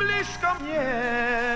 blisko mnie.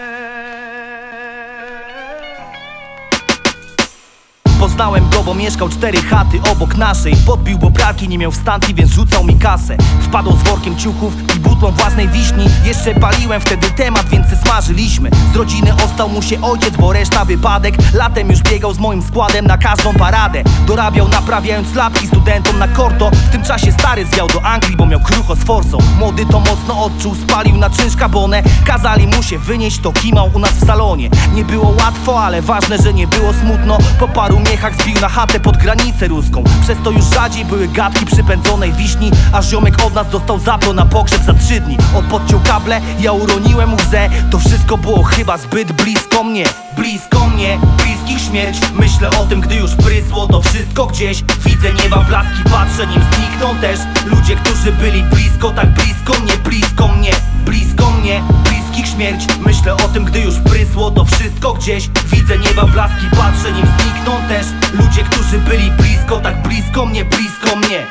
Poznałem go, bo mieszkał 4 chaty obok naszej. Podbił, bo pralki nie miał w stacji, więc rzucał mi kasę. Wpadł z workiem ciuchów i butlą własnej wiśni. Jeszcze paliłem wtedy temat, więc se smażyliśmy. Z rodziny ostał mu się ojciec, bo reszta wypadek. Latem już biegał z moim składem na każdą paradę. Dorabiał naprawiając lapki studentom na korto. W tym czasie stary zwiał do Anglii, bo miał krucho z forsą. Młody to mocno odczuł, spalił na czynsz kabonę. Kazali mu się wynieść, to kimał u nas w salonie. Nie było łatwo, ale ważne, że nie było smutno. Po paru miechach zbił na chatę pod granicę ruską. Przez to już rzadziej były gadki przy pędzonej wiśni. A ziomek od nas dostał zapro na pogrzeb za 3 dni. On podciął kable, ja uroniłem łzę. To wszystko było chyba zbyt blisko mnie. Blisko mnie, bliskich śmierć. Myślę o tym, gdy już prysło to wszystko gdzieś. Widzę nieba blaski, patrzę, nim znikną też ludzie, którzy byli blisko, tak blisko mnie, blisko mnie. Blisko mnie, bliskich śmierć. Myślę o tym, gdy już prysło to wszystko gdzieś. Widzę nieba blaski, patrzę, nim znikną też ludzie, którzy byli blisko, tak blisko mnie, blisko mnie.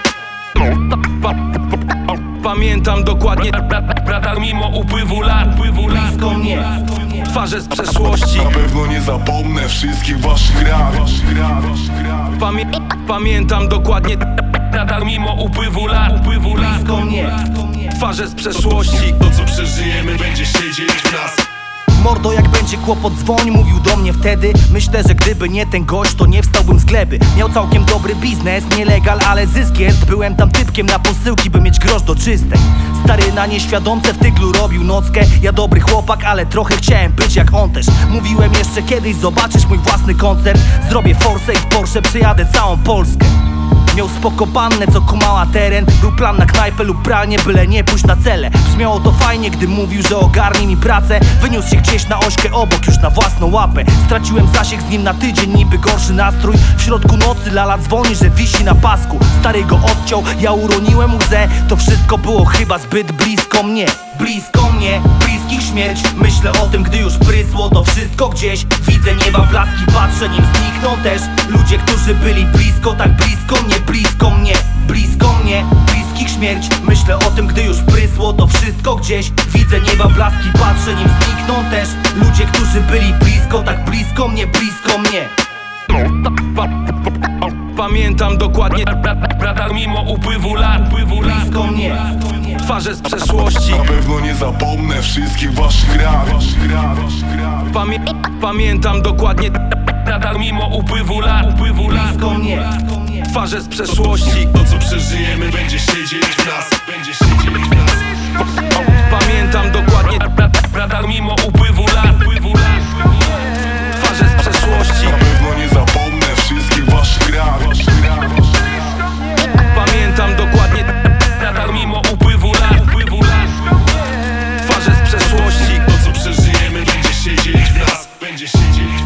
Pamiętam dokładnie, brata, mimo upływu lat. Blisko mnie. Twarze z przeszłości. Na pewno nie zapomnę wszystkich waszych rad. Pamiętam dokładnie, brata, mimo upływu lat. Blisko mnie. Twarze z przeszłości. To co przeżyjemy będzie siedzieć w nas. Mordo, jak będzie kłopot, dzwoń, mówił do mnie wtedy. Myślę, że gdyby nie ten gość, to nie wstałbym z gleby. Miał całkiem dobry biznes, nielegal, ale zysk jest. Byłem tam typkiem na posyłki, by mieć grosz do czystej. Stary na nieświadomce w tyglu robił nockę. Ja dobry chłopak, ale trochę chciałem być jak on też. Mówiłem jeszcze kiedyś, zobaczysz mój własny koncert. Zrobię forsę i w Porsche przejadę całą Polskę. Miał spoko pannę, co kumała teren. Był plan na knajpę lub pralnię, byle nie pójść na cele. Brzmiało to fajnie, gdy mówił, że ogarnie mi pracę. Wyniósł się gdzieś na ośkę obok, już na własną łapę. Straciłem zasięg z nim na tydzień, niby gorszy nastrój. W środku nocy lala dzwoni, że wisi na pasku. Stary go odciął, ja uroniłem łzę. To wszystko było chyba zbyt blisko mnie. Blisko mnie, bliskich śmierć. Myślę o tym, gdy już prysło to wszystko gdzieś. Widzę nieba blaski, patrzę, nim znikną też ludzie, którzy byli blisko, tak blisko mnie, blisko mnie. Blisko mnie, bliskich śmierć. Myślę o tym, gdy już prysło to wszystko gdzieś. Widzę nieba blaski, patrzę, nim znikną też ludzie, którzy byli blisko, tak blisko mnie, blisko mnie. Pamiętam dokładnie, brata, mimo upływu lat. Blisko mnie. Twarze z przeszłości. Na pewno nie zapomnę wszystkich waszych rad. Pamiętam dokładnie, brata, mimo upływu lat. Blisko mnie. Twarze z przeszłości. To co przeżyjemy będzie siedzieć w nas. Będzie siedzieć w nas. Pamiętam dokładnie, brata, mimo upływu lat. Twarze z przeszłości. Na pewno nie zapomnę wszystkich waszych rad. Pamiętam dokładnie, brata, mimo upływu lat. Twarze z przeszłości. To co przeżyjemy będzie siedzieć w nas. Będzie siedzieć w nas.